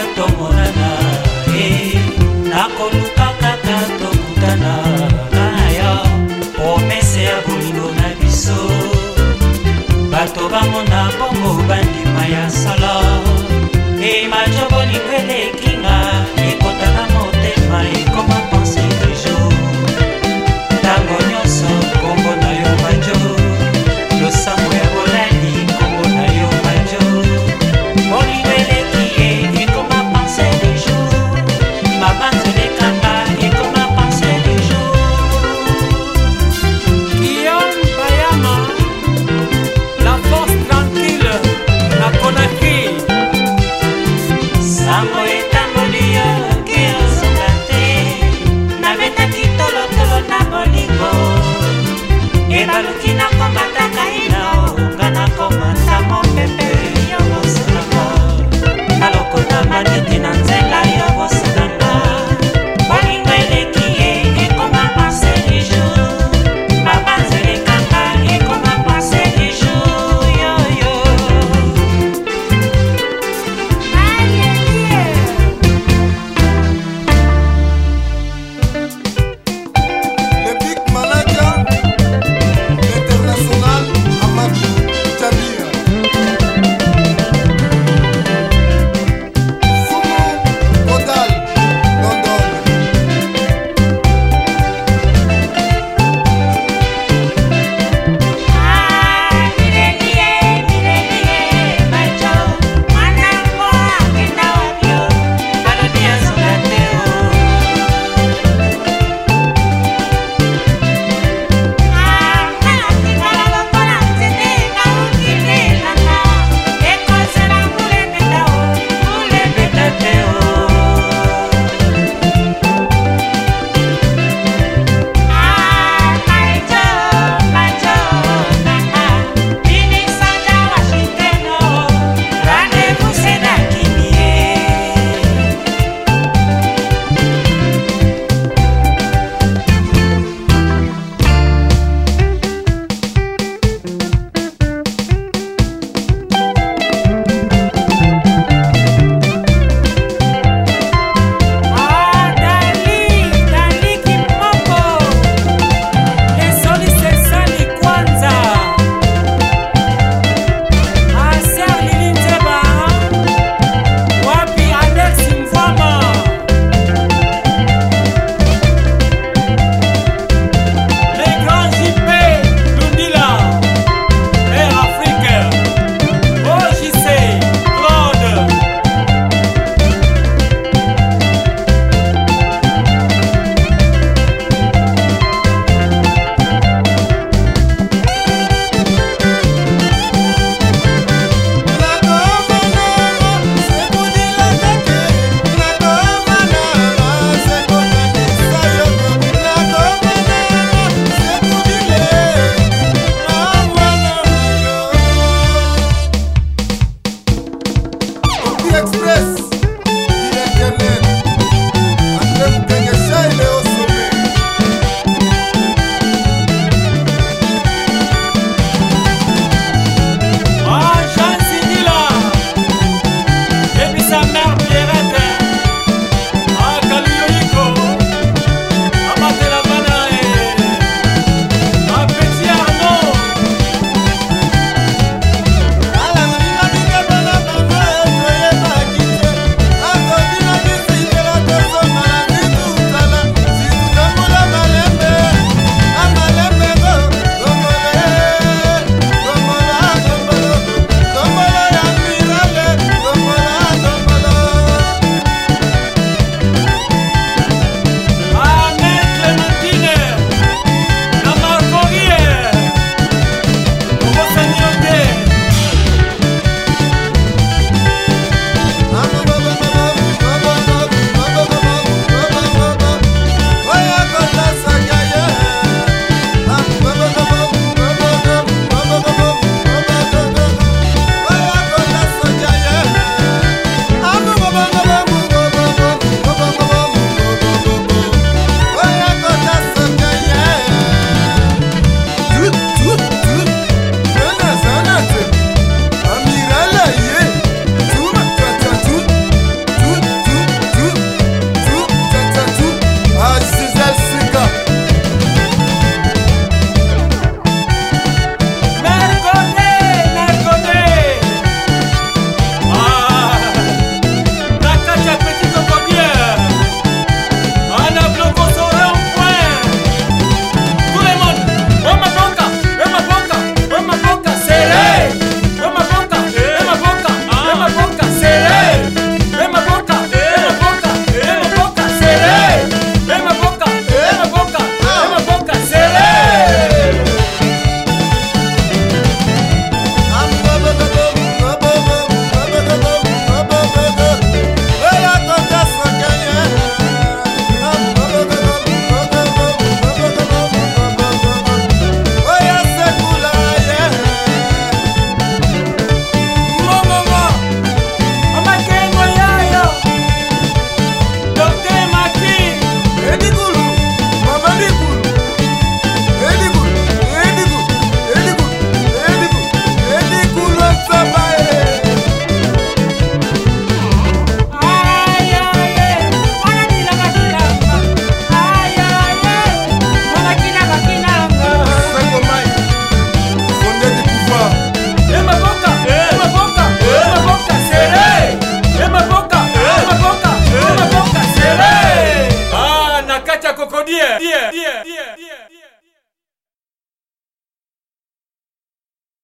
tomonana nakoluka kaka tokutana naya promese ya bolingo na biso bato bamona bongo bandima ya sala majo bolingo elekinga ekota na motema ekoma pense de jour ntango nyonso kombo na yo majo losango ya bolali kombo na yo majo bolingo eleki ye ekoma pense de jour mabanzo lekanga ekoma pense de jour Guillaume Bayama, la force tranquille na Conakry. sango etamboli yo ke ozonga te nabetaki tolotolo na bolingo ebaluki nakombataka